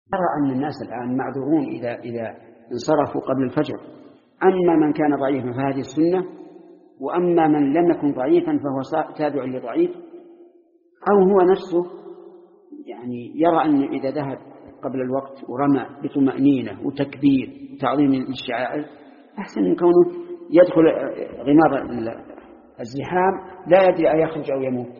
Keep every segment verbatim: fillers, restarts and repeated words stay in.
أرى أن الناس الآن معذورون إذا إذا انصرفوا قبل الفجر، أما من كان ضعيفا فهذه السنة، وأما من لم يكن ضعيفا فهو تابع لضعيف، أو هو نفسه يعني يرى أن إذا ذهب قبل الوقت ورمى بطمأنينة وتكبير وتعظيم للشعائر أحسن من كونه يدخل غمار الزحام لا يدري أن يخرج أو يموت.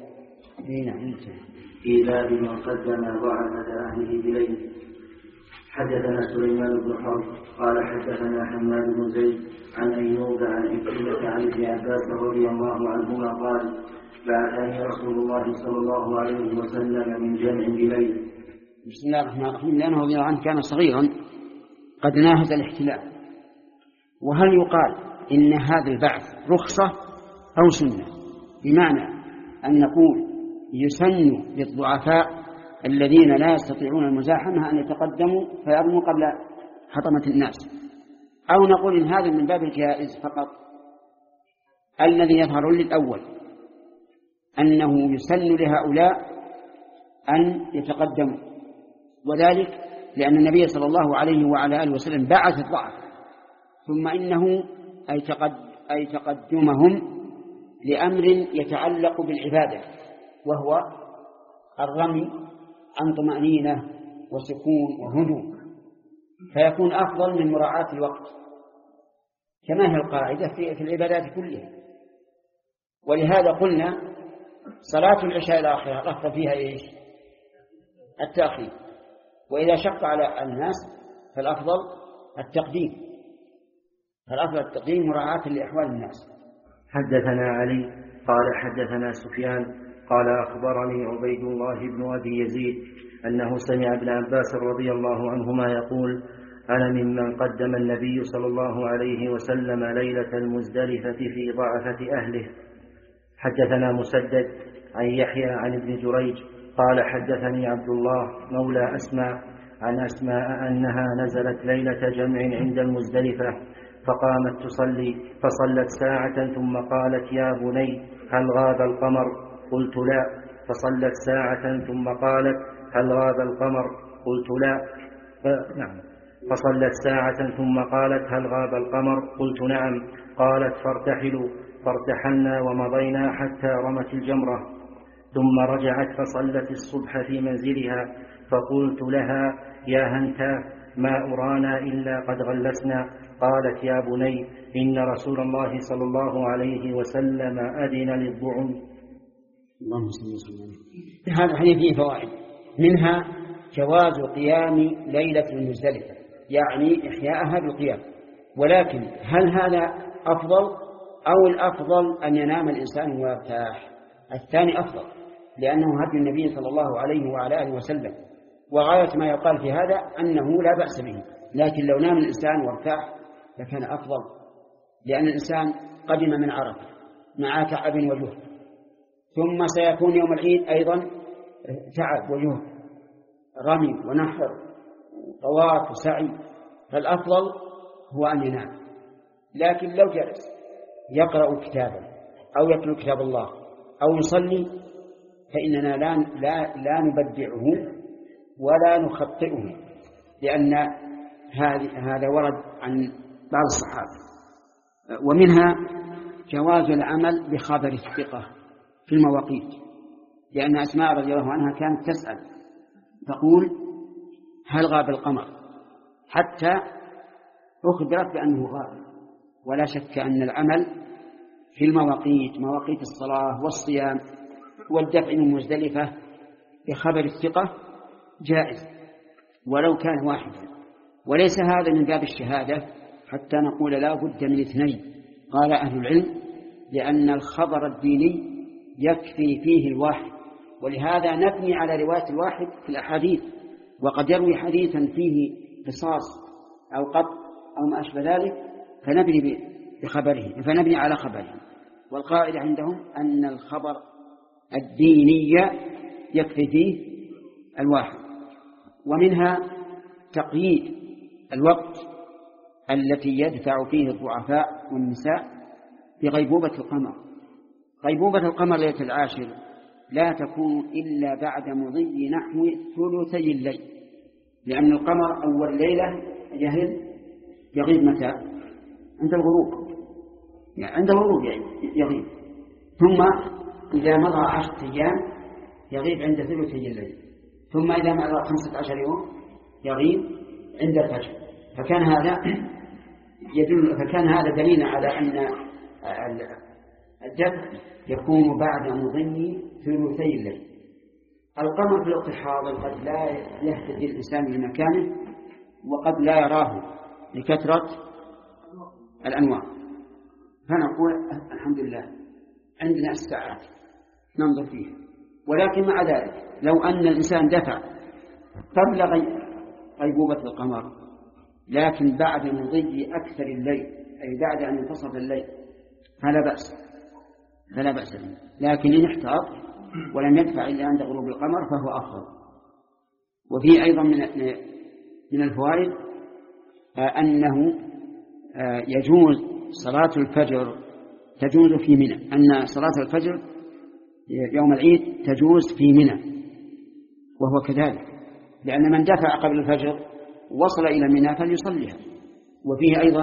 في باب من قدم ضعفة أهله بليل. حدثنا سليمان بن حرب قال حدثنا حماد بن زيد عن أيوب عن عكرمة عن ابن عباس رضي الله عنهما قال بعثني رسول الله صلى الله عليه وسلم من جمع بليل. بسم الله الرحمن الرحيم. لأنه رضي الله عنه كان صغيرا قد ناهز الاحتلال. وهل يقال إن هذا البعث رخصة أو سنة؟ بمعنى أن نقول يسن للضعفاء الذين لا يستطيعون المزاحمة أن يتقدموا فيرموا قبل حطمة الناس، أو نقول إن هذا من باب الجائز فقط. الذي يظهر للأول أنه يسن لهؤلاء أن يتقدموا، وذلك لأن النبي صلى الله عليه وعلى آله وسلم بعث الضعف، ثم إنه أي, تقد أي تقدمهم لأمر يتعلق بالعبادة، وهو الرمي عن طمأنينة وسكون وهدوء، فيكون أفضل من مراعاة الوقت كما هي القاعدة في العبادات كلها. ولهذا قلنا صلاة العشاء الآخرة الأفضل فيها إيش؟ التأخير، وإذا شق على الناس فالأفضل التقديم، فالأفضل التقديم مراعاة لأحوال الناس. حدثنا علي قال حدثنا سفيان قال أخبرني عبيد الله بن أبي يزيد أنه سمع ابن عباس رضي الله عنهما يقول أنا ممن قدم النبي صلى الله عليه وسلم ليلة المزدلفة في ضعفة أهله. حدثنا مسدد عن يحيى عن ابن جريج قال حدثني عبد الله مولى أسماء عن أسماء أنها نزلت ليلة جمع عند المزدلفة فقامت تصلي فصلت ساعة ثم قالت يا بني هل غاب القمر؟ قلت لا. فصلت ساعة ثم قالت هل غاب القمر؟ قلت لا. ف... نعم. فصلت ساعة ثم قالت هل غاب القمر؟ قلت نعم. قالت فارتحلوا فارتحلنا ومضينا حتى رمت الجمرة، ثم رجعت فصلت الصبح في منزلها، فقلت لها يا هنتا ما أرانا إلا قد غلسنا. قالت يا بني إن رسول الله صلى الله عليه وسلم أذن للضعن. اللهم صل وسلم. هذا الحديث فيه فوائد، منها جواز قيام ليلة المزدلفة، يعني إحياءها بالقيام، ولكن هل هذا أفضل أو الأفضل أن ينام الإنسان ويرتاح؟ الثاني أفضل، لأنه هدي النبي صلى الله عليه وعلى آله وسلم، وغاية ما يقال في هذا أنه لا بأس به، لكن لو نام الإنسان وارتاح لكان أفضل، لأن الإنسان قدم من عرفة مع تعب وجهد، ثم سيكون يوم العيد أيضا تعب وجهد، رمي ونحر وطواف وسعي، فالأفضل هو أن ينام. لكن لو جلس يقرأ كتابا أو يتلو كتاب الله أو يصلي فإننا لا, لا, لا نبدعه ولا نخطئه، لأن هذا ورد عن بعض الصحابة. ومنها جواز العمل بخبر الثقة في المواقيت، لأن أسماء رضي الله عنها كانت تسأل تقول هل غاب القمر، حتى أخبرت بأنه غاب. ولا شك أن العمل في المواقيت، مواقيت الصلاة والصيام والدفع من مزدلفة بخبر الثقة جائز ولو كان واحدا، وليس هذا من باب الشهادة حتى نقول لا بد من اثنين. قال أهل العلم لأن الخبر الديني يكفي فيه الواحد، ولهذا نبني على رواية الواحد في الأحاديث، وقد يروي حديثا فيه قصاص أو قط أو ما أشبه ذلك فنبني بخبره، فنبني على خبره. والقاعدة عندهم أن الخبر الديني يكفي فيه الواحد. ومنها تقييد الوقت التي يدفع فيه الضعفاء والنساء بغيبوبة القمر. غيبوبة القمر ليلة العاشر لا تكون إلا بعد مضي نحو ثلثي الليل، لأن القمر أول ليلة يهل يغيب متى؟ عند الغروب، يعني عند الغروب يغيب، ثم إذا مضى عشرة أيام يغيب عند ثلثي الليل، ثم إذا مضى خمسة عشر يوم يغيب عند الفجر. فكان هذا يدل فكان هذا دليل على أن الدفع يكون بعد مضي ثلثي الليل. القمر في الوقت الحاضر قد لا يهتدي الإنسان لمكانه وقد لا يراه لكثرة الأنوار، فنقول الحمد لله عندنا الساعات ننظر فيها. ولكن مع ذلك لو أن الإنسان دفع قبل غيبوبة القمر لكن بعد مضي أكثر الليل، أي بعد أن ينتصف الليل، فلا بأس فلا بأس به. لكن إن احتاط ولم يدفع إلا عند غروب القمر فهو أفضل. وفي أيضا من من الفوائد أنه يجوز صلاة الفجر تجوز في منى، أن صلاة الفجر يوم العيد تجوز في منى، وهو كذلك، لأن من دفع قبل الفجر وصل إلى منى فليصليها. وفيه أيضا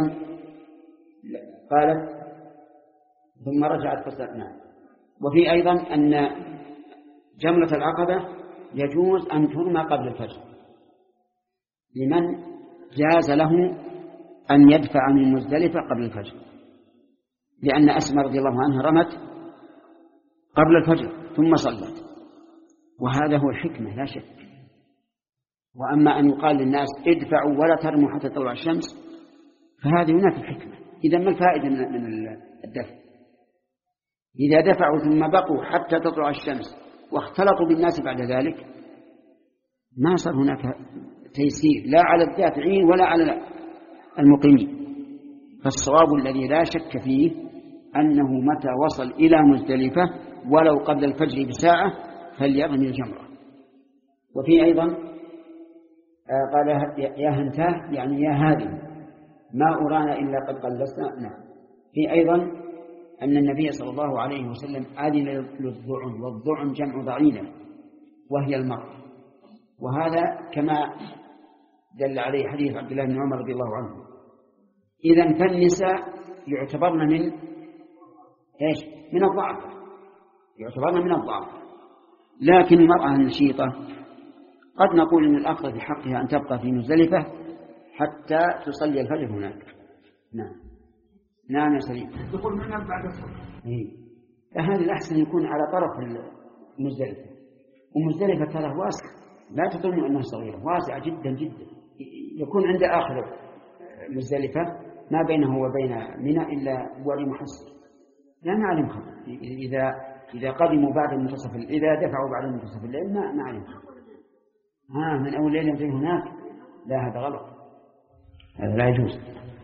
قالت ثم رجعت فسألنا. وفيه أيضا أن جمرة العقبة يجوز أن ترمى قبل الفجر لمن جاز له أن يدفع من مزدلفة قبل الفجر، لأن أسماء رضي الله عنها رمت قبل الفجر ثم صلت، وهذا هو الحكمة لا شك. وأما أن يقال للناس ادفعوا ولا ترموا حتى تطلع الشمس فهذه هناك الحكمة. إذا ما الفائدة من الدفع؟ إذا دفعوا ثم بقوا حتى تطلع الشمس واختلطوا بالناس بعد ذلك ما صار هناك تيسير لا على الدافعين ولا على المقيمين. فالصواب الذي لا شك فيه أنه متى وصل إلى مزدلفة ولو قبل الفجر بساعة فليرمي الجمرة. وفي أيضا قال يا هنتاه يعني يا هذه ما أرانا إلا قد قلصنا. نعم. في أيضا أن النبي صلى الله عليه وسلم أذن للضعن، والضعن جمع ضعينة وهي المرأة، وهذا كما دل عليه حديث عبد الله بن عمر رضي الله عنه. إذا فالنساء يعتبرن من إيش؟ من الضعف، يعتبرن من الضعف. لكن المرأة النشيطة قد نقول إن الأفضل في حقها أن تبقى في مزدلفة حتى تصلي الفجر هناك. نعم نعم يا سليم. تقول منها بعد الصلاة. إيه. فهذا الأحسن يكون على طرف المزدلفة، ومزدلفة ترى واسعة لا تظن أنها صغيرة، واسعة جدا جدا. يكون عند آخر مزدلفة ما بينه وبين منى إلا وادي محصر، لا نعلم خطر. إذا إذا قدموا بعد منتصف الليل، إذا دفعوا بعد منتصف الليل ما نعلم خطر. ها من أول ليلة يمضي هناك، لا هذا غلط، هذا لا يجوز.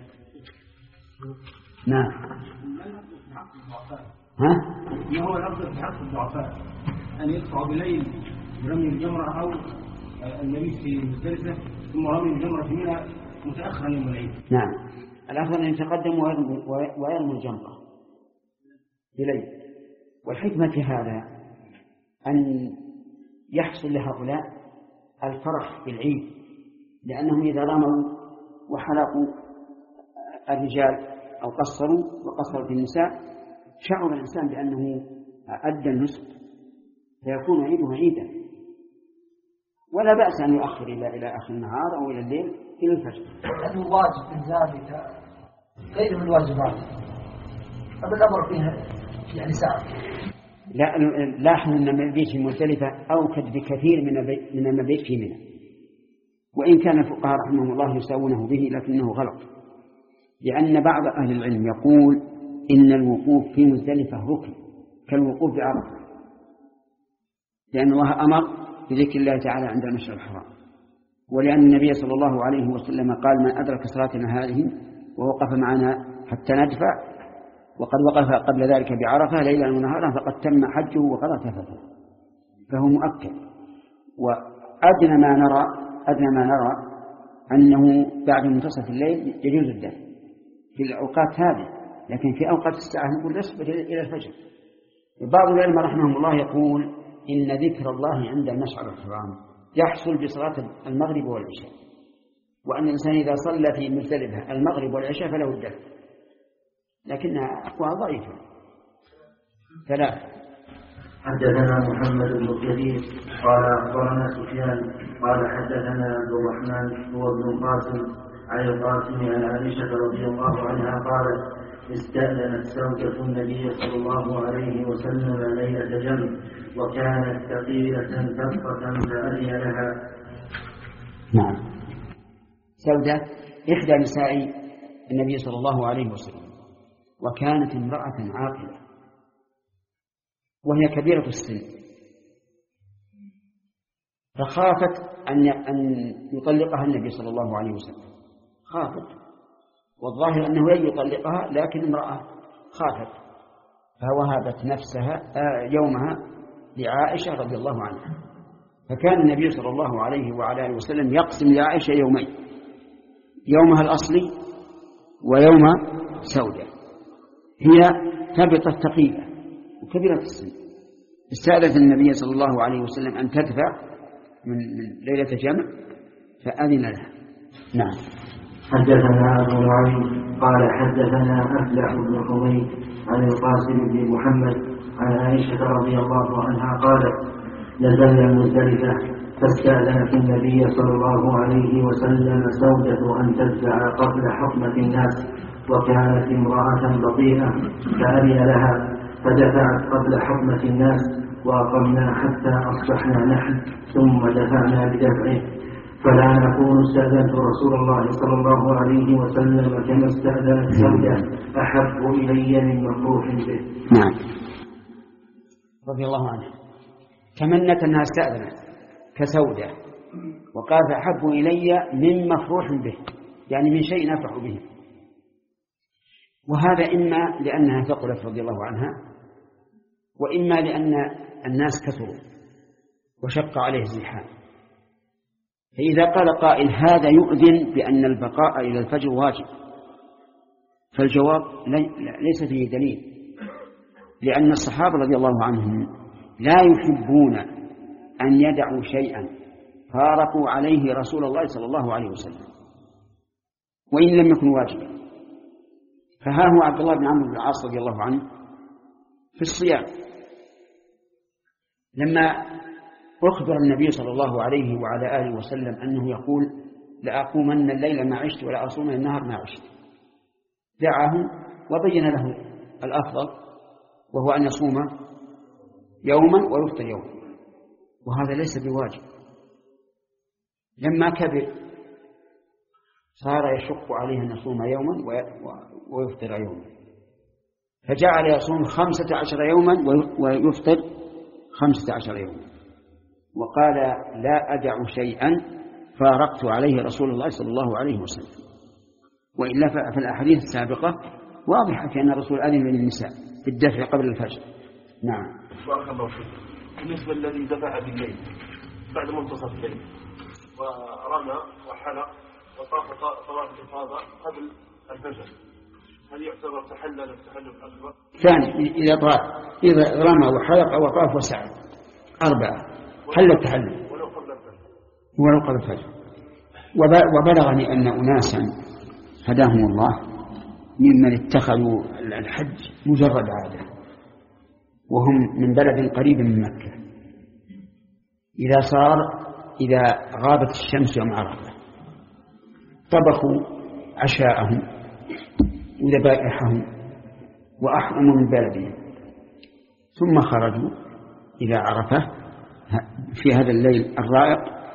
نعم. ها؟ ما هو الأفضل في حق الضعفاء أن يدفعوا بالليل برمي الجمرة، أو النبي في مزدلفة ثم رمي الجمرة في منى متأخرا يوم العيد؟ نعم، الأفضل أن يتقدم ويرمي الجمرة بليل. والحكمة في هذا أن يحصل لهؤلاء الفرح بالعيد، لأنهم إذا رموا وحلقوا الرجال أو قصروا وقصروا في النساء شعر الإنسان بأنه أدى النسك، فيكون عيده عيدا. ولا بأس أن يؤخر إلى إلى آخر النهار أو إلى الليل إلى الفجر. هذا واجب من ذلك غير من الواجبات، فبالأمر فيها يعني ساعة. لا لاحظوا أن المبيت في مزدلفة أوكد بكثير من من المبيت في منى، وإن كان الفقهاء رحمهم الله يساوونه به لكنه غلط، لأن بعض أهل العلم يقول إن الوقوف في مزدلفة ركن كالوقوف بعرفة، لأن الله أمر بذكر الله تعالى عند المشعر الحرام، ولأن النبي صلى الله عليه وسلم قال من أدرك صلاتنا هذه ووقف معنا حتى ندفع وقد وقف قبل ذلك بعرفة ليلا ونهارا فقد تم حجه وقضى تفثه، فهو مؤكد. وأدنى ما نرى أدنى ما نرى أنه بعد منتصف الليل يجوز الدفع في الأوقات هذه، لكن في أوقات الساعة نقول نصبر إلى الفجر. بعض العلماء رحمهم الله يقول إن ذكر الله عند المشعر الحرام يحصل بصلاة المغرب والعشاء، وأن الإنسان إذا صلى في مزدلفة المغرب والعشاء فله الدفع، لكنها أقوى ضعيفة. ثلاثة. حدثنا محمد بن كثير قال أخبرنا سفيان قال حدثنا عبد الرحمن هو ابن القاسم عن القاسم عن عائشة رضي الله عنها قالت استأذنت زوجة النبي صلى الله عليه وسلم ليلة جمع وكانت ثقيلة تفقة فأذن لها. نعم. سودة إحدى نساء النبي صلى الله عليه وسلم، وكانت امرأة عاقلة وهي كبيرة السن، فخافت أن أن يطلقها النبي صلى الله عليه وسلم، خافت، والظاهر أنه لن يطلقها، لكن امرأة خافت فوهبت نفسها يومها لعائشة رضي الله عنها. فكان النبي صلى الله عليه وعلى آله وسلم يقسم لعائشة يومين، يومها الأصلي ويوم سودة. هي ثبتت ثقيلة وكبيرة السن، استأذنت النبي صلى الله عليه وسلم أن تدفع من ليلة جمع فأذن لها. نعم. حدثنا أبو نعيم قال حدثنا أفلح بن حميد عن القاسم بن محمد عن عائشة رضي الله عنها قالت نزلنا المزدلفة فاستأذنت النبي صلى الله عليه وسلم سودة أن تدفع قبل حطمة الناس، وكانت امرأة بطيئة فأذن لها فدفعت قبل حطمة الناس، وأقمنا حتى أصبحنا نحن ثم دفعنا بدفعه، فلا نكون استأذنت رسول الله صلى الله عليه وسلم كما استأذنت سودة أحب إلي من مفروح به. نعم. رضي الله عنها تمنت أنها استأذنت كسودة، وقال أحب إلي من مفروح به، يعني من شيء نفرح به. وهذا إما لأنها ثقلت رضي الله عنها، وإما لأن الناس كثروا وشق عليه الزحام. فإذا قال قائل هذا يؤذن بأن البقاء إلى الفجر واجب، فالجواب ليس فيه دليل، لأن الصحابة رضي الله عنهم لا يحبون أن يدعوا شيئا فارقوا عليه رسول الله صلى الله عليه وسلم وإن لم يكن واجبا. فها هو عبد الله بن عمرو بن العاص رضي الله عنه في الصيام لما أخبر النبي صلى الله عليه وعلى آله وسلم أنه يقول لأقومن الليل ما عشت ولا أصومن النهار ما عشت، دعاه وبين له الأفضل وهو أن يصوم يوما ويفطر يوما، وهذا ليس بواجب. لما كبر صار يشق عليه أن يصوم يوما ويفطر يوما، فجعل يصوم خمسة عشر يوما ويفطر خمسة عشر يوما، وقال لا أدع شيئا فارقت عليه رسول الله صلى الله عليه وسلم. وإلا في الأحاديث السابقة واضحة كأن الرسول أذن للنساء بالدفع قبل الفجر. نعم. بارك الله فيك. بالنسبة الذي دفع بالليل بعد منتصف الليل ورمى وحلق وطاف طواف الإفاضة قبل الفجر، هل يعتبر تحلل التحلل الأكبر؟ ثاني إذا طاف إذا رمى وحلق وطاف وسعى أربعة حل التحلل ولو قبل الفجر. ولو قبل الفجر. وبلغني أن أناسا هداهم الله ممن اتخذوا الحج مجرد عادة، وهم من بلد قريب من مكة، إذا صار إذا غابت الشمس يوم عرفة طبخوا عشاءهم وذبائحهم وأحرموا من بلدهم، ثم خرجوا إلى عرفة في هذا الليل الرائق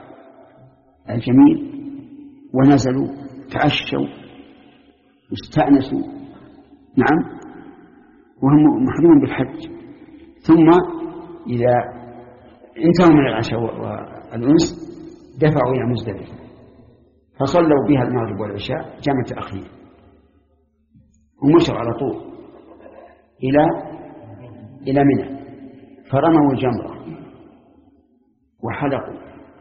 الجميل، ونزلوا تعشوا واستأنسوا نعم وهم محرمون بالحج، ثم إذا انتهوا من العشاء والأنس دفعوا إلى مزدلفة فصلوا بها المغرب والعشاء جمع تأخير، ومشوا على طول إلى إلى منى فرموا الجمرة وحلقوا،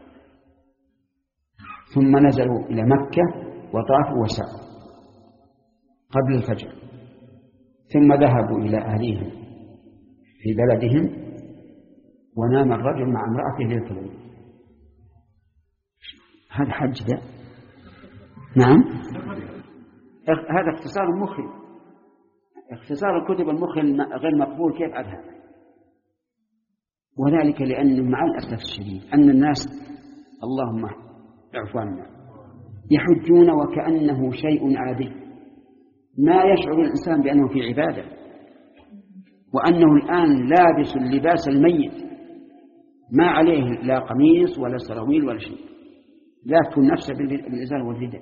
ثم نزلوا إلى مكة وطافوا وسعوا قبل الفجر، ثم ذهبوا إلى أهليهم في بلدهم، ونام الرجل مع امرأته ليلة العيد هذا حج ده. نعم، هذا اختصار مخل، اختصار الكتب المخل غير مقبول. كيف عاد هذا؟ وذلك لأنه مع الأسف الشديد أن الناس اللهم اعف عنا يحجون وكأنه شيء عادي، ما يشعر الإنسان بأنه في عبادة، وأنه الآن لابس اللباس الميت، ما عليه لا قميص ولا سراويل ولا شيء، لا تكون نفسه بالإزار والرداء،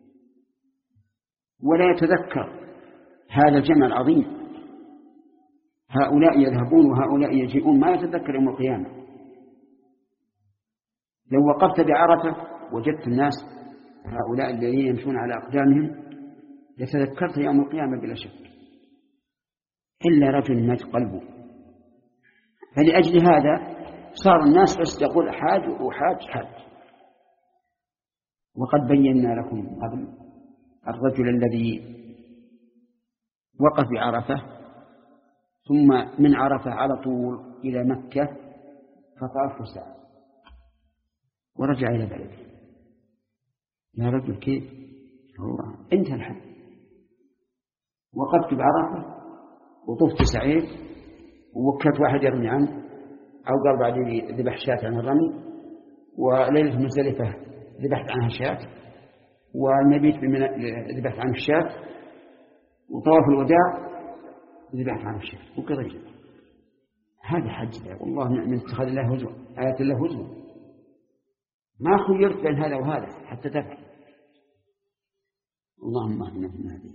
ولا يتذكر هذا الجمع العظيم. هؤلاء يذهبون وهؤلاء يجيئون، ما يتذكر يوم القيامة. لو وقفت بعرفة وجدت الناس هؤلاء الذين يمشون على أقدامهم لتذكرت يوم القيامة بلا شك، إلا رجل مات قلبه. فلأجل هذا صار الناس بس يقول حاج وحاج حاج. وقد بينا لكم قبل الرجل الذي وقف بعرفة ثم من عرفة على طول إلى مكة فطاف ساعة ورجع إلى بلده. يا رجل كيف؟ الله انتهى الحج، وقفت بعرفة وطفت سعيد ووكلت واحد يرمي عنه، أو قال بعدين ذبح شاة عن الرمي، وليلة مزدلفة ذبحت عنها شاة، والمبيت ذبحت عنه الشاة، وطواف الوداع ذبحت عنه الشاة وكذا. هذا حج ده والله من اتخذ الله هزوا، آيات الله هزوا، ما خيرت بين هذا وهذا حتى تفعل. اللهم اهدنا في هذه.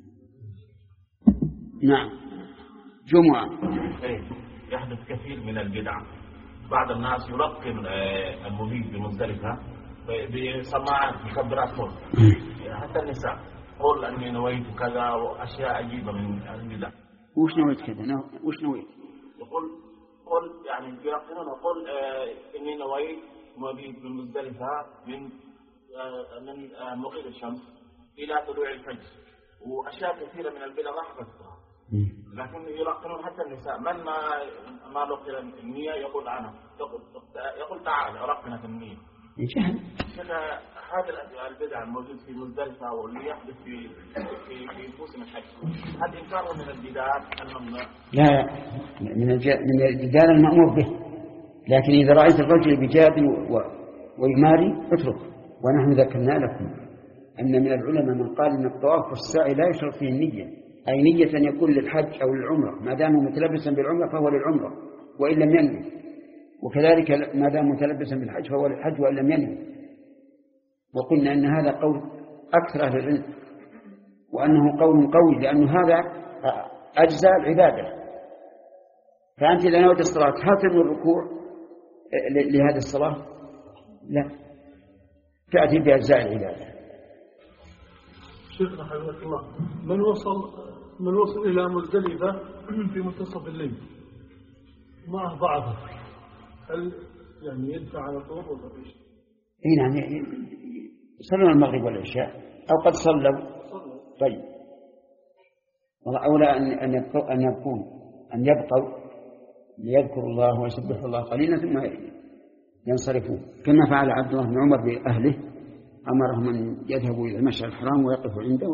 نعم، جمعة يحدث كثير من البدع. بعض الناس يلقن المبيت بمزدلفة بسماعات مكبرات صوت، حتى النساء قول أني نويت كذا وأشياء عجيبة من البدع. وش نويت كذا؟ وش نويت؟ يقول قل يعني يلقنون قل إني نويت مبيت بمزدلفة من من مغيب الشمس إلى طلوع الفجر، وأشياء كثيرة من البدع ما حفظتها، لكن يلقنون حتى النساء من ما ما لقن النية يقول أنا يقول يقول تعال أرقنا في النية. جهل. هذا البدع الموجود في مزدلفة واللي يحدث في في في موسم الحج، هل إنكاره من البدعات الممنوع؟ لا، من من الجدال المأمور به، لكن إذا رأيت الرجل بجادل ويماري اترك. ونحن ذكرنا لكم أن من العلماء من قال أن الطواف والسعي لا يشرط فيه النية، أي نية أن يكون للحج أو للعمرة، ما دام متلبسا بالعمرة فهو للعمرة وإن لم ينوي، وكذلك ما دام متلبسا بالحج فهو للحج وإن لم ينوي. وقلنا أن هذا قول أكثر أهل العلم، وأنه قول قوي، لأن هذا أجزاء العبادة. فأنت إذا نويت الصلاة هل تنوي الركوع لهذه الصلاة؟ لا، تأتي بأجزاء العبادة. شيخنا حفظك الله، من وصل من وصل إلى مزدلفة في منتصف الليل معه ضعفه، هل يعني يدفع على طول ولا ايش؟ اي نعم، يصلون المغرب والعشاء او قد صلوا. طيب، أولى أن أن يبقوا أن يبقون أن يبقوا ليذكروا الله ويسبحوا الله قليلا ثم ينصرفون، كما فعل عبد الله بن عمر بأهله، أمرهم أن يذهبوا إلى المشعر الحرام ويقفوا عنده.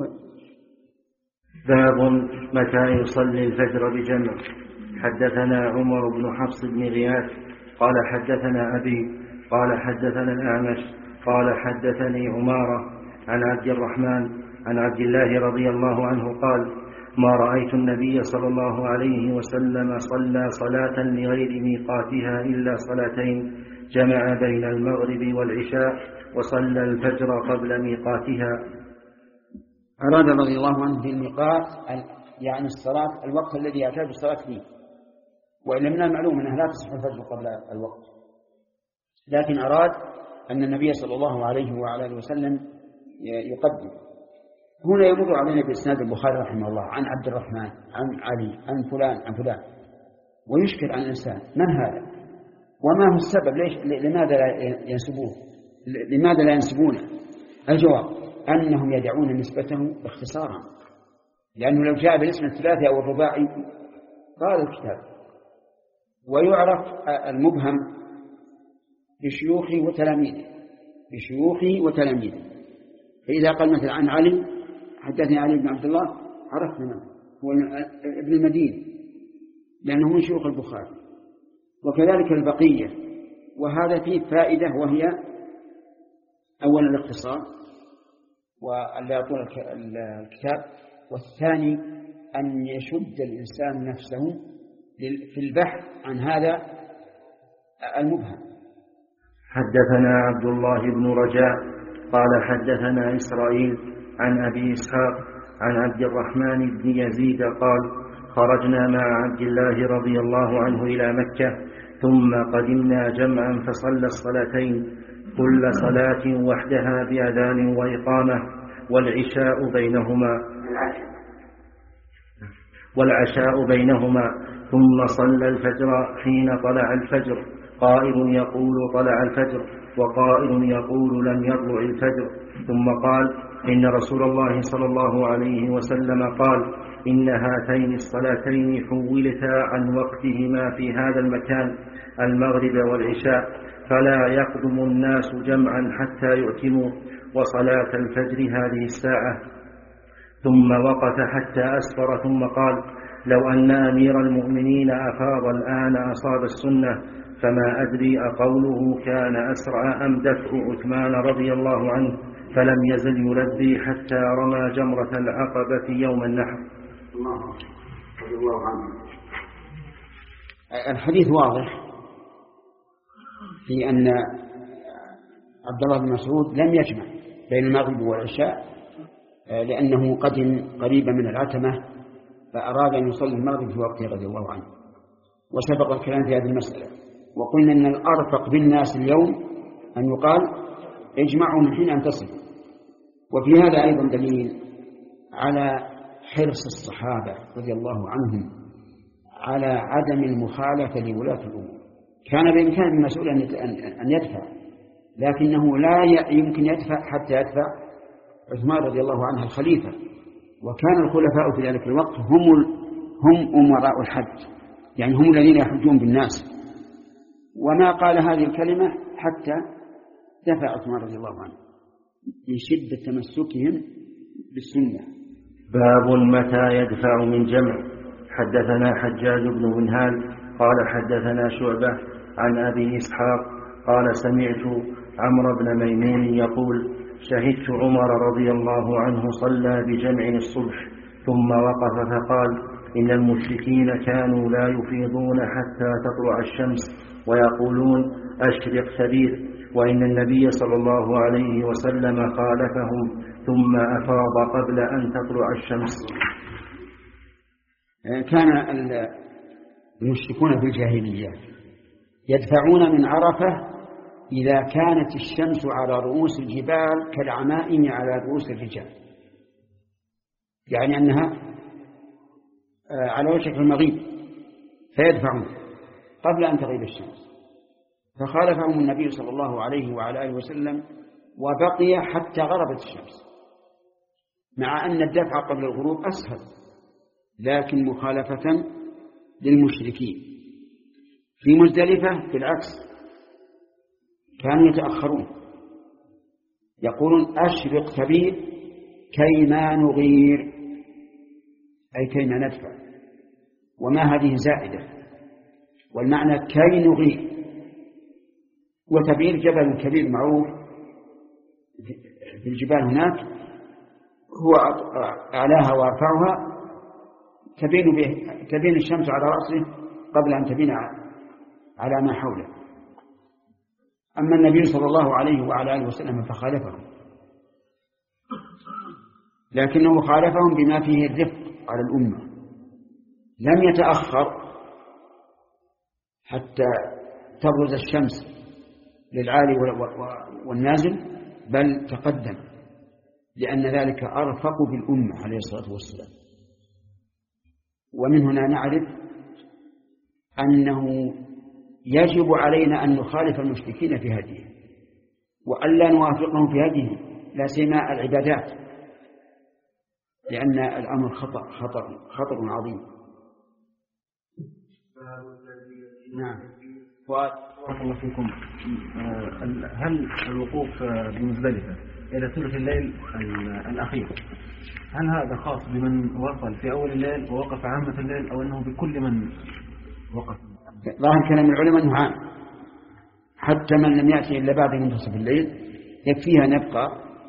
باب متى يصلي الفجر بجمع. حدثنا عمر بن حفص بن غياث قال حدثنا أبي قال حدثنا الأعمش قال حدثني عمارة عن عبد الرحمن عن عبد الله رضي الله عنه قال: ما رأيت النبي صلى الله عليه وسلم صلى صلاة لغير ميقاتها إلا صلاتين جمع بين المغرب والعشاء وصلى الفجر قبل ميقاتها. أراد رضي الله عنه بالميقات يعني الصلاة الوقت الذي يعتاد الصلاة فيه، وإلا من المعلوم أنها لا تصح الفجر قبل الوقت، لكن أراد أن النبي صلى الله عليه وعلى آله وسلم يقدم. هنا يمر علينا بإسناد البخاري رحمه الله عن عبد الرحمن عن علي عن فلان عن فلان، ويشكل عن الإنسان من هذا وما هو السبب، ليش لماذا لا ينسبوه لماذا لا ينسبونه؟ الجواب أنهم يدعون نسبته اختصارا، لأنه لو جاء بالاسم الثلاثي أو الرباعي قال الكتاب. ويعرف المبهم بشيوخه وتلاميذه، بشيوخه وتلاميذه. فإذا قال مثلا عن علي حدثني علي بن عبد الله عرفنا هو ابن المدينة لأنه من شيوخ البخاري، وكذلك البقية. وهذا فيه فائدة، وهي أولا الاختصار وألا يطول الكتاب، والثاني أن يشد الإنسان نفسه في البحث عن هذا المبهم. حدثنا عبد الله بن رجاء قال حدثنا إسرائيل عن أبي إسحاق عن عبد الرحمن بن يزيد قال خرجنا مع عبد الله رضي الله عنه إلى مكة ثم قدمنا جمعا فصلى الصلاتين كل صلاة وحدها بأذان وإقامة والعشاء بينهما والعشاء بينهما ثم صلى الفجر حين طلع الفجر، قائل يقول طلع الفجر وقائل يقول لم يطلع الفجر، ثم قال إن رسول الله صلى الله عليه وسلم قال إن هاتين الصلاتين حولتا عن وقتهما في هذا المكان المغرب والعشاء، فلا يقدم الناس جمعا حتى يؤتموا، وصلاة الفجر هذه الساعة. ثم وقف حتى أسفر ثم قال لو أن أمير المؤمنين أفاض الآن أصاب السنة، فما أدري أقوله كان أسرع أم دفع عثمان رضي الله عنه، فلم يزل يلبي حتى رمى جمرة العقبة يوم النحر. الله رضي الله عنه. الحديث واضح في أن عبد الله بن مسعود لم يجمع بين المغرب والعشاء، لأنه قدم قريبا من العتمة فأراد أن يصلي المغرب في وقته رضي الله عنه، وسبق الكلام في هذه المسألة. وقلنا أن الأرفق بالناس اليوم أن يقال اجمعوا من حين أن تصلوا. وفي هذا أيضا دليل على حرص الصحابة رضي الله عنهم على عدم المخالفة لولاة الأمور. كان بإمكان المسؤول أن يدفع، لكنه لا يمكن يدفع حتى يدفع عثمان رضي الله عنه الخليفة، وكان الخلفاء في ذلك الوقت هم هم أمراء الحج، يعني هم الذين يحجون بالناس. وما قال هذه الكلمة حتى دفع عثمان رضي الله عنه من شدة تمسكهم بالسنة. باب متى يدفع من جمع. حدثنا حجاج بن منهال قال حدثنا شعبة عن أبي إسحاق قال سمعت عمرو بن ميمون يقول شهدت عمر رضي الله عنه صلى بجمع الصبح ثم وقف فقال إن المشركين كانوا لا يفيضون حتى تطلع الشمس ويقولون أشرق ثبير، وإن النبي صلى الله عليه وسلم خالفهم ثم أفاض قبل أن تطلع الشمس. كان المشركون في الجاهلية يدفعون من عرفة إذا كانت الشمس على رؤوس الجبال كالعمائم على رؤوس الرجال، يعني أنها على وشك المغيب، فيدفعون قبل أن تغيب الشمس. فخالفهم النبي صلى الله عليه وعلى آله وسلم وبقي حتى غربت الشمس، مع أن الدفع قبل الغروب أسهل، لكن مخالفة للمشركين. في مزدلفة بالعكس كانوا يتأخرون، يقولون أشرق ثبيت كيما نغير، أي كيما ندفع، وما هذه زائدة، والمعنى كي نغير. وتبير جبل كبير معروف في الجبال هناك، هو أعلاها وأرفعها، تبين, به تبين الشمس على رأسه قبل أن تبين على ما حوله. أما النبي صلى الله عليه وعلى آله وسلم فخالفهم، لكنه خالفهم بما فيه الرفق على الأمة، لم يتأخر حتى تبرز الشمس للعالي والنازل، بل تقدم، لأن ذلك أرفق بالأمة عليه الصلاة والسلام. ومن هنا نعرف أنه يجب علينا أن نخالف المشركين في هديه، وألا نوافقهم في هديه، لا سيما العبادات، لأن الأمر خطر خطر خطر عظيم. نعم. بارك الله فيكم. هل الوقوف بمزدلفة إلى ثلث الليل الأخير هل هذا خاص بمن وصل في أول الليل ووقف عامة الليل، أو أنه بكل من وقف؟ ظاهر كلام العلماء أنه عام، حتى من لم يأتي إلا بعد منتصف الليل يكفيها أن يبقى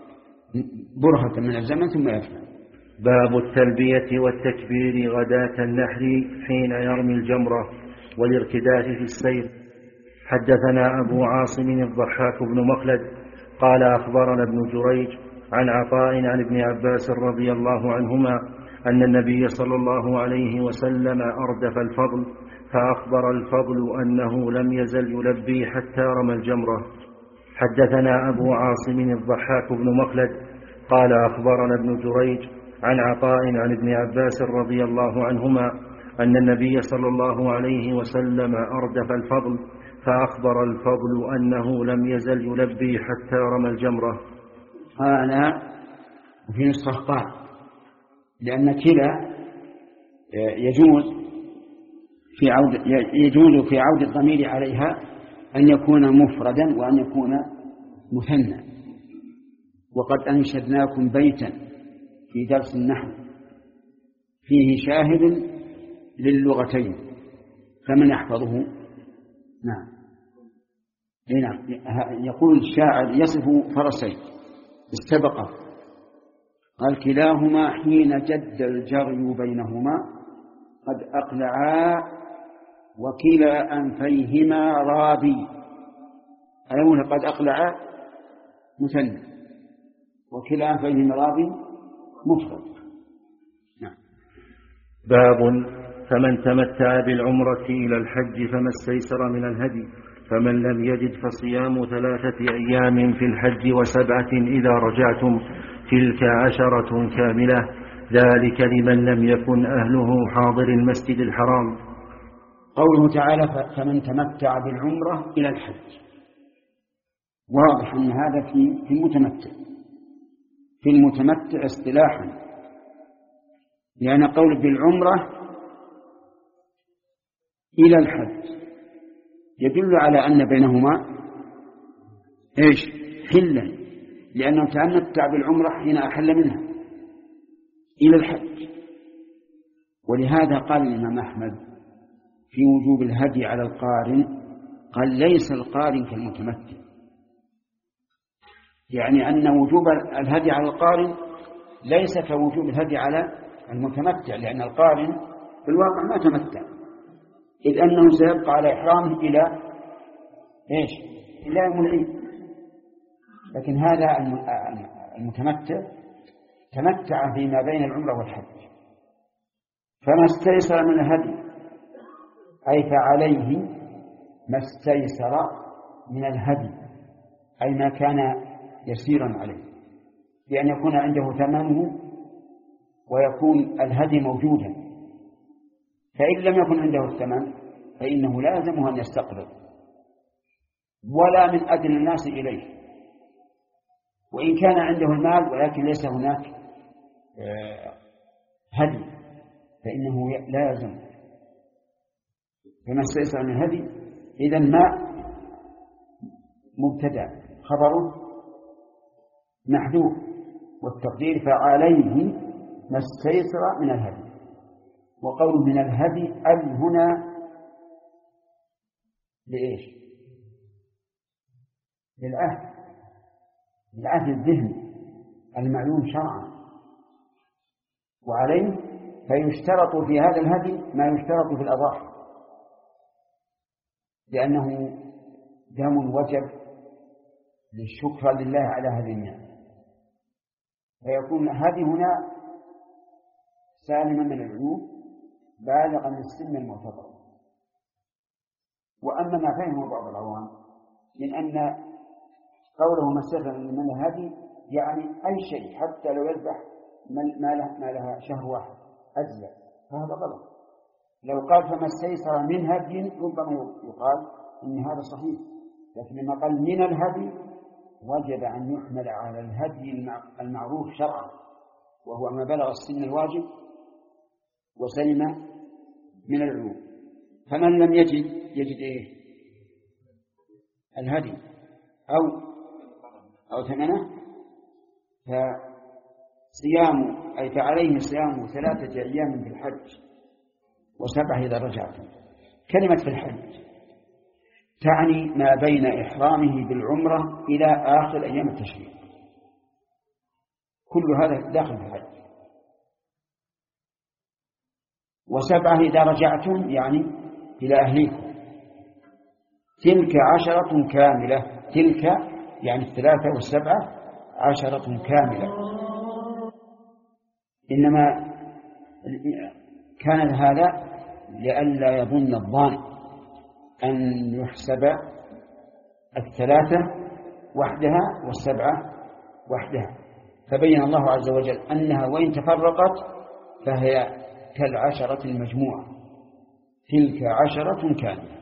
برهة من الزمن ثم يفعل. باب التلبية والتكبير غداة النحر حين يرمي الجمرة والارتداد في السير. حدثنا أبو عاصم الضحاك بن مخلد قال أخبرنا ابن جريج عن عطاء عن ابن عباس رضي الله عنهما أن النبي صلى الله عليه وسلم أردف الفضل، فأخبر الفضل أنه لم يزل يلبي حتى رمى الجمرة. حدثنا أبو عاصم الضحاك بن مخلد قال أخبرنا ابن جريج عن عطاء عن ابن عباس رضي الله عنهما أن النبي صلى الله عليه وسلم أردف الفضل، فأخبر الفضل أنه لم يزل يلبي حتى رمى الجمرة. قال وفي نسخة قال، لأن كلا يجوز في عود يجوز في عود الضمير عليها أن يكون مفردا وأن يكون مثنى. وقد أنشدناكم بيتا في درس النحو فيه شاهد للغتين فمن يحفظه؟ نعم نعم يقول الشاعر يصف فرسين استبقا قال كلاهما حين جد الجري بينهما قد أقلعا وكلا أنفيهما رابي. أيون قد أقلعا مثنى وكلا أنفيهما رابي مفرد. نعم. باب فمن تمتع بالعمرة إلى الحج فما استيسر من الهدي، فمن لم يجد فصيام ثلاثة أيام في الحج وسبعة إذا رجعتم تلك عشرة كاملة، ذلك لمن لم يكن أهله حاضر المسجد الحرام. قوله تعالى فمن تمتع بالعمرة إلى الحج، واضح أن هذا في في المتمتع في المتمتع اصطلاحا، لأن قول بالعمرة إلى الحج يدل على أن بينهما إيش حلا، لأنه تمتع بالعمرة حين أحل منها إلى الحج. ولهذا قال الإمام أحمد في وجوب الهدي على القارن، قال ليس القارن كالمتمتع، يعني أن وجوب الهدي على القارن ليس كوجوب الهدي على المتمتع، لأن القارن في الواقع ما تمتع، إذ أنه سيبقى على إحرامه إلى إيش إلى يوم العيد. لكن هذا المتمتع تمتع فيما بين العمرة والحج، فما استيسر من الهدي أي فعليه ما استيسر من الهدي، أي ما كان يسيرا عليه، بأن يكون عنده ثمنه ويكون الهدي موجودا. فإن لم يكن عنده الثمن فإنه لازمه أن يستقبل، ولا من أدنى الناس إليه. وإن كان عنده المال ولكن ليس هناك هدي فإنه لازم فما استيسر من الهدي. إذن ما مبتدأ خبره محذوف، والتقدير فعليه ما استيسر من الهدي. وقول من الهدي ال هنا لإيش؟ للعهد، للعهد الذهني المعلوم شرعا. وعليه فيشترط في هذا الهدي ما يشترط في الأضاحي، لأنه دم وجب للشكر لله على هذه النعمة، فيكون الهدي هنا سالما من العيوب بالغا من السن المعتبر. وأما ما فهمه بعض العوام من أن قوله ما استيسر من الهدي يعني أي شيء حتى لو يذبح ما لها شهر واحد أجزاء، فهذا غلط. لو قال فما استيسر من هدي ربما يقال إن هذا صحيح، لكن لما قال من الهدي وجب أن يحمل على الهدي المعروف شرعا، وهو ما بلغ السن الواجب وسلم من العيوب. فمن لم يجد يجد إيه؟ الهدي أو أو ثمنه فصيام أي فعليه صيام ثلاثة أيام في الحج وسبعة إذا رجعتم. كلمة في الحج تعني ما بين إحرامه بالعمرة إلى آخر أيام التشريق، كل هذا داخل في الحج. وسبعة إذا رجعتم يعني إلى أهليكم، تلك عشرة كاملة، تلك يعني الثلاثة والسبعة عشرة كاملة. إنما كان هذا لئلا يظن الظان أن يحسب الثلاثة وحدها والسبعة وحدها، فبين الله عز وجل أنها وإن تفرقت فهي كالعشرة المجموعة، تلك عشرة كاملة.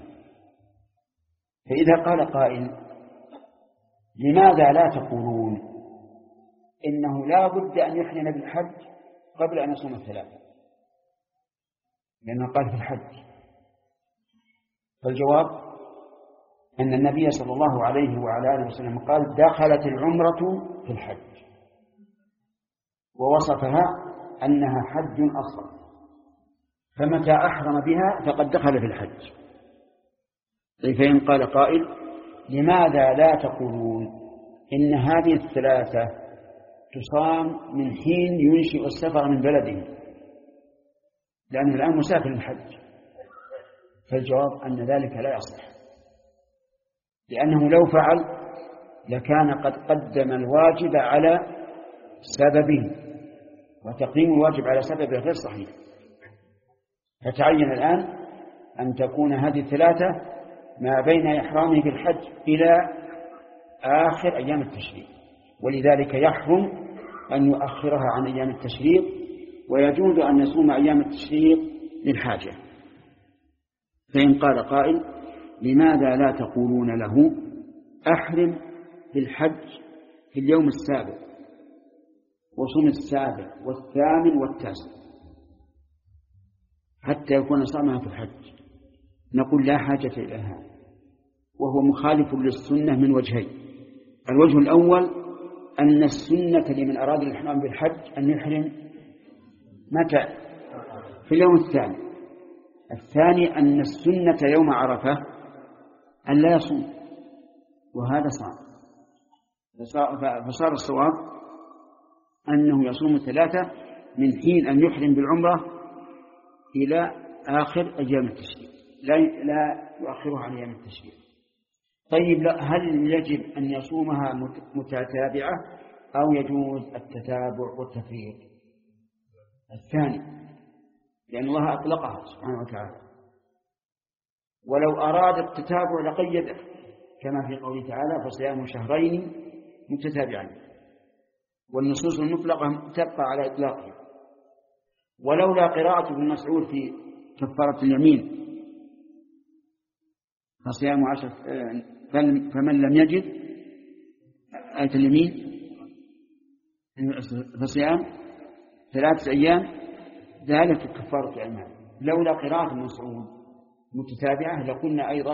فإذا قال قائل لماذا لا تقولون إنه لا بد أن يحرم بالحج قبل أن يصوم الثلاثة، لأنه قال في الحج؟ فالجواب أن النبي صلى الله عليه وعلى آله وسلم قال دخلت العمرة في الحج، ووصفها أنها حج أصغر، فمتى أحرم بها فقد دخل في الحج. فإن قال قائل لماذا لا تقولون إن هذه الثلاثة تصام من حين ينشئ السفر من بلده، لأنه الآن مسافر الحج؟ فالجواب أن ذلك لا يصح، لأنه لو فعل لكان قد قدم الواجب على سببه، وتقديم الواجب على سببه غير صحيح. فتعين الآن أن تكون هذه الثلاثة ما بين إحرامه بالحج إلى آخر أيام التشريق، ولذلك يحرم أن يؤخرها عن أيام التشريق، ويجوز أن يصوم أيام التشريق للحاجة. فإن قال قائل لماذا لا تقولون له أحرم بالحج في اليوم السابع وصوم السابع والثامن والتاسع حتى يكون صامها في الحج؟ نقول لا حاجة إلى هذا، وهو مخالف للسنة من وجهين. الوجه الأول أن السنة لمن أراد الإحرام بالحج أن يحرم متى؟ في اليوم الثاني. الثاني أن السنة يوم عرفة أن لا يصوم، وهذا صار، فصار الصواب أنه يصوم ثلاثة من حين أن يحرم بالعمرة إلى آخر أيام التشريق، لا لا يؤخرها عن أيام التشريق. طيب هل يجب أن يصومها متتابعة أو يجوز التتابع والتفريق؟ الثاني، لأن الله أطلقها سبحانه وتعالى، ولو أراد التتابع لقيده كما في قوله تعالى فصيام شهرين متتابعين، والنصوص المطلقة تبقى على إطلاقها. ولولا قراءة ابن مسعود في كفارة اليمين فصيام عشر فمن لم يجد آية اليمين فصيام ثلاثة أيام ذلك كفارة الأيمان. لولا قراءة ابن مسعود متتابعة لقلنا أيضا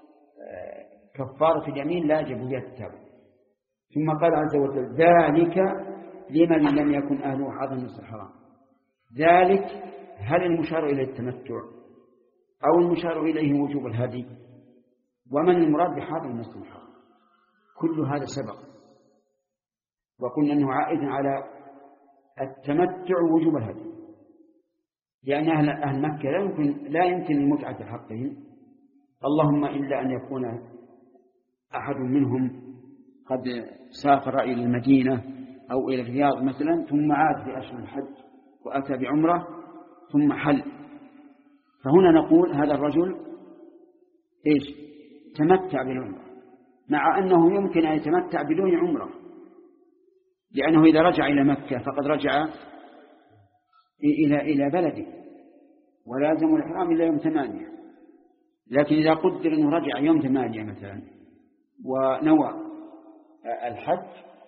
كفارة اليمين لا يجب بها التتابع. ثم قال عز وجل ذلك لمن لم يكن أهله حاضر المسجد الحرام. ذلك هل المشار إليه التمتع أو المشار إليه وجوب الهدي؟ ومن المراد بحاضر المسجد الحرام؟ كل هذا سبق وقلنا أنه عائد على التمتع ووجوب الهدي، لأن أهل, أهل مكة لا يمكن, لا يمكن المتعة في حقهم، اللهم إلا أن يكون أحد منهم قد سافر إلى المدينة أو إلى الرياض مثلا ثم عاد في أشهر الحج وأتى بعمرة ثم حل. فهنا نقول هذا الرجل إيش؟ تمتع بالعمرة، مع أنه يمكن أن يتمتع بدون عمرة، لأنه إذا رجع إلى مكة فقد رجع إلى إلى بلده ولازم الإحرام إلى يوم ثمانية. لكن إذا قدر أنه رجع يوم ثمانية مثلا ونوى الحج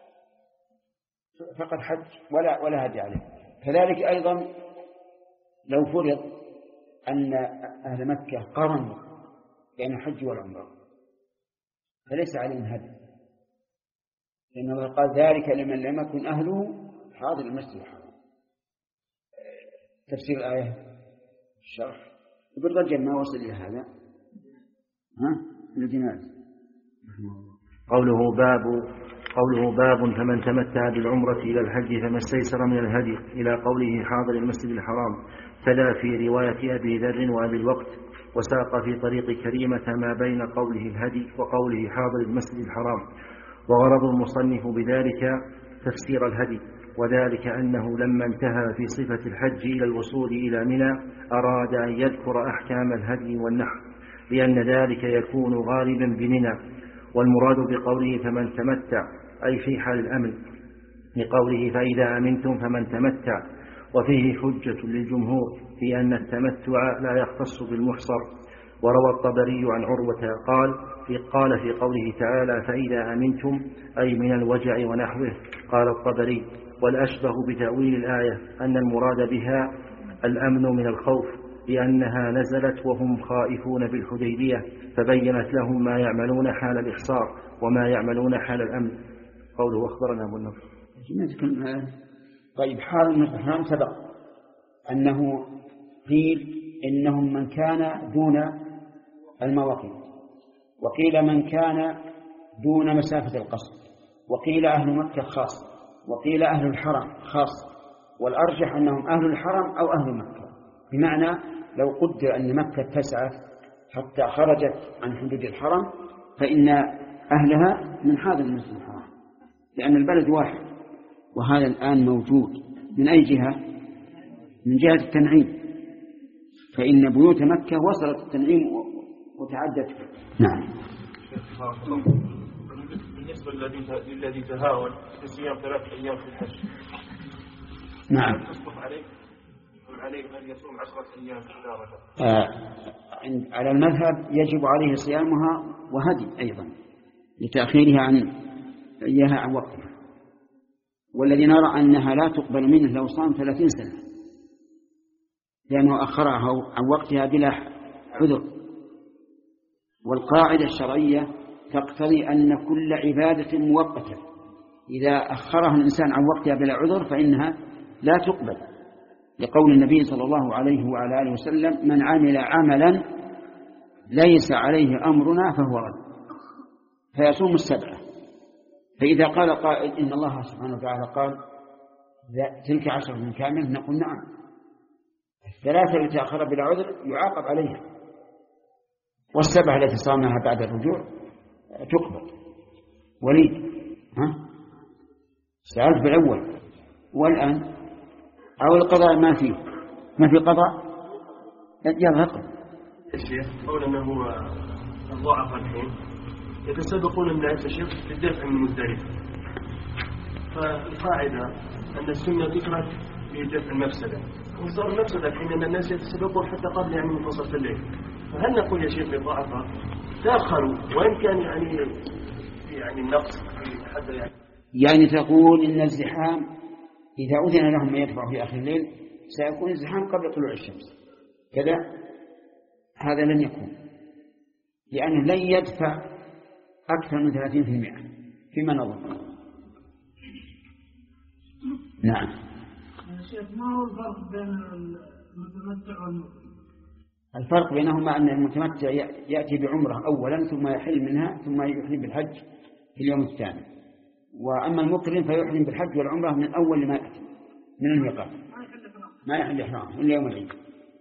فقد حج ولا ولا هدي عليه. كذلك أيضا لو فرض أن أهل مكة قرنوا بين الحج والعمرة فليس عليهم هدي، لأنه قال ذلك لمن لم يكن أهله حاضر المسجد الحرام. تفسير الآية الشرح بالرجل ما وصل إلى هذا. ها الجناز قوله باب قوله باب فمن تمتع بالعمرة إلى الحج فما استيسر من الهدي إلى قوله حاضر المسجد الحرام تلا في رواية أبي ذر وأبي الوقت، وساق في طريق كريمة ما بين قوله الهدي وقوله حاضر المسجد الحرام. وغرض المصنف بذلك تفسير الهدي، وذلك أنه لما انتهى في صفة الحج إلى الوصول إلى منى أراد أن يذكر أحكام الهدي والنحر، لأن ذلك يكون غالبا بمنى. والمراد بقوله فمن تمتع أي في حال الأمن، لقوله فإذا أمنتم فمن تمتع، وفيه حجة للجمهور في أن التمتع لا يختص بالمحصر. وروى الطبري عن عروة قال في قال في قوله تعالى فإذا أمنتم أي من الوجع ونحوه. قال الطبري والأشبه بتأويل الآية أن المراد بها الأمن من الخوف، لأنها نزلت وهم خائفون بالحديبية فبينت لهم ما يعملون حال الإحصار وما يعملون حال الأمن. قوله أخبرنا أبو النضر. طيب حال المسلم سبق أنه قيل إنهم من كان دون المواقيت، وقيل من كان دون مسافة القصر، وقيل أهل مكة خاص، وقيل أهل الحرم خاص، والأرجح أنهم أهل الحرم أو أهل مكة، بمعنى لو قدر أن مكة تسعة حتى خرجت عن حدود الحرم فإن أهلها من حاضر المسجد الحرام، لأن البلد واحد. وهذا الآن موجود من أي جهة؟ من جهة التنعيم، فإن بيوت مكة وصلت التنعيم وتعدت. نعم. بالنسبة للذي تهاون في صيام ثلاث أيام في الحج، نعم، تصدق عليه عليه أن يصوم عشرة أيام في آه على المذهب يجب عليه صيامها وهدي أيضا لتأخيرها عن إياها عن وقتها، والذي نرى أنها لا تقبل منه لو صام ثلاثين سنة لأنه أخرها عن وقتها بلا عذر. والقاعدة الشرعية تقتضي أن كل عبادة مؤقتة إذا أخرها الإنسان عن وقتها بلا عذر فإنها لا تقبل، لقول النبي صلى الله عليه وعلى آله وسلم من عمل عملا ليس عليه أمرنا فهو رد، فيصوم السبعة. فإذا قال قائل إن الله سبحانه وتعالى قال تلك عشرة من كامل، نقول نعم، الثلاثة التي أخر بلا عذر يعاقب عليها، والسبعة التي صامها بعد الرجوع تقبل. وليد ها سألت بالأول والآن أو القضاء ما فيه ما في قضاء يلا اقرأ. الشيخ قول أنه الضعف الحين يتسابقون الناس الشيخ للدفع من مزدلفة، فالقاعدة أن السنة تكره لدفع المفسدة، وصار المفسدة الحين أن الناس يتسابقون حتى قبل يعني منتصف الليل. فهل نقول يا شيخ للضعفاء تأخروا وإن كان يعني يعني النقص في حد يعني يعني تقول إن الزحام إذا أذن لهم ما يدفع في آخر الليل سيكون الزحام قبل طلوع الشمس كذا؟ هذا لن يكون، لأنه لن يدفع أكثر من ثلاثين بالمئة فيما نظر. نعم. شيخ ما هو الفرق بين المتمتع والمقيم؟ الفرق بينهما أن المتمتع يأتي بعمره أولا ثم يحل منها ثم يحرم بالحج في اليوم الثاني، وأما المقرن فيحرم بالحج والعمرة من أول ما يأتي من الميقات، ما يحل إحرام إلا يوم العيد.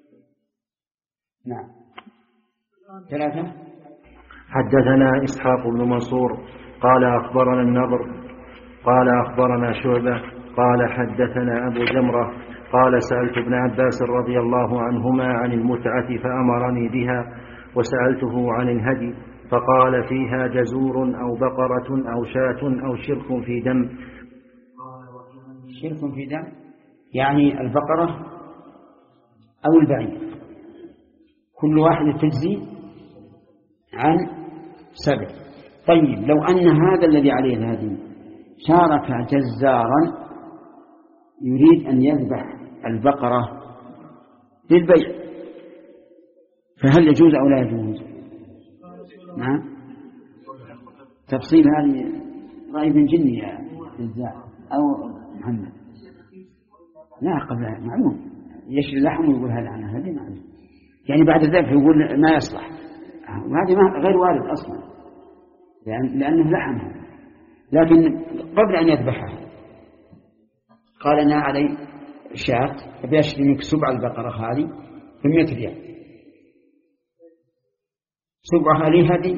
نعم. ثلاثة. حدثنا إسحاق بن منصور قال أخبرنا النضر قال أخبرنا شعبة قال حدثنا أبو جمرة قال سألت ابن عباس رضي الله عنهما عن المتعة فأمرني بها، وسألته عن الهدي فقال فيها جزور أو بقرة أو شاة أو شرك في دم. شرك في دم يعني البقرة أو البعير، كل واحد تجزي عن سبع. طيب لو أن هذا الذي عليه الهدي شارك جزارا يريد أن يذبح البقرة للبيع فهل يجوز أو لا يجوز؟ نعم. تفصيل هذه رأي ابن جني يا جزاء أو محمد. لا قبل معلوم يشري اللحم ويقول هذا عنها، هذه معلوم. يعني بعد ذلك يقول ما يصلح، وهذه غير وارد أصلا لأن لأنه لحمها. لكن قبل أن يذبحها قال أنا علي شاة أبي أشتري منك سبع البقرة هذه بمئة ريال، سبعها لي هذه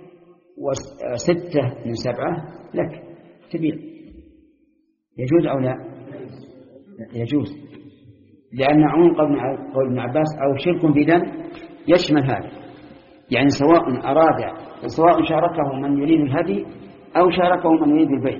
وستة من سبعة لك تبيع. يجوز أو لا؟ يجوز، لأن عموم قول ابن عباس أو شرك في دم يشمل هذا، يعني سواء أراد سواء شاركه من يريد الهدي أو شاركه من يريد البيع،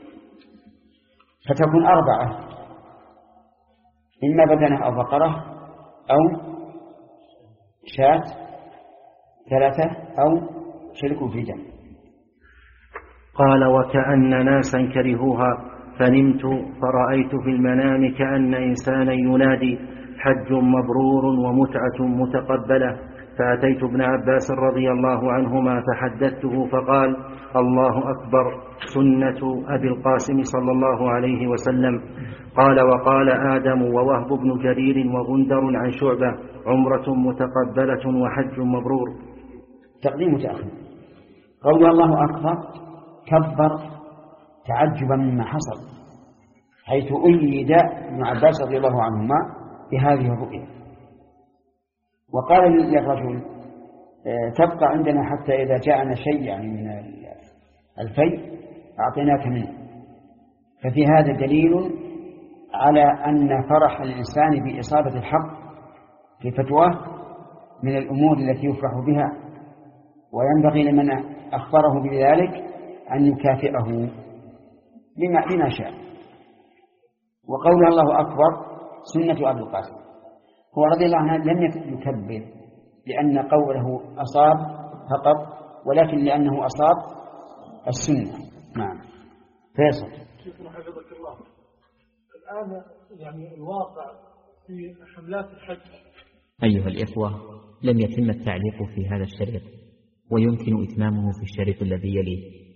فتكون أربعة، إما بدنة أو بقرة أو شاة ثلاثة أو شرك في دم. قال وكأن ناسا كرهوها فنمت فرأيت في المنام كأن إنسانا ينادي حج مبرور ومتعة متقبلة، فأتيت ابن عباس رضي الله عنهما فحدثته فقال الله أكبر سنة أبي القاسم صلى الله عليه وسلم. قال وقال آدم ووهب بن جرير وغندر عن شعبة عمرة متقبلة وحج مبرور. تقديم وتأخير. قول الله أكبر كبر تعجبا مما حصل، حيث أيد ابن عباس رضي الله عنهما بهذه الرؤيا، وقال للرجل تبقى عندنا حتى إذا جاءنا شيء يعني من الفيء أعطيناك منه. ففي هذا دليل على أن فرح الإنسان بإصابة الحق في فتواه من الأمور التي يفرح بها، وينبغي لمن أخبره بذلك أن يكافئه بما, بما شاء. وقول الله أكبر سنة أبي القاسم، هو رضي الله عنه لم يكبر لأن قوله أصاب فقط، ولكن لأنه أصاب السنة. نعم. فيصل شيخنا حفظك الله، الآن يعني الواقع في حملات الحج. أيها الإخوة، لم يتم التعليق في هذا الشريط، ويمكن إتمامه في الشريط الذي يليه.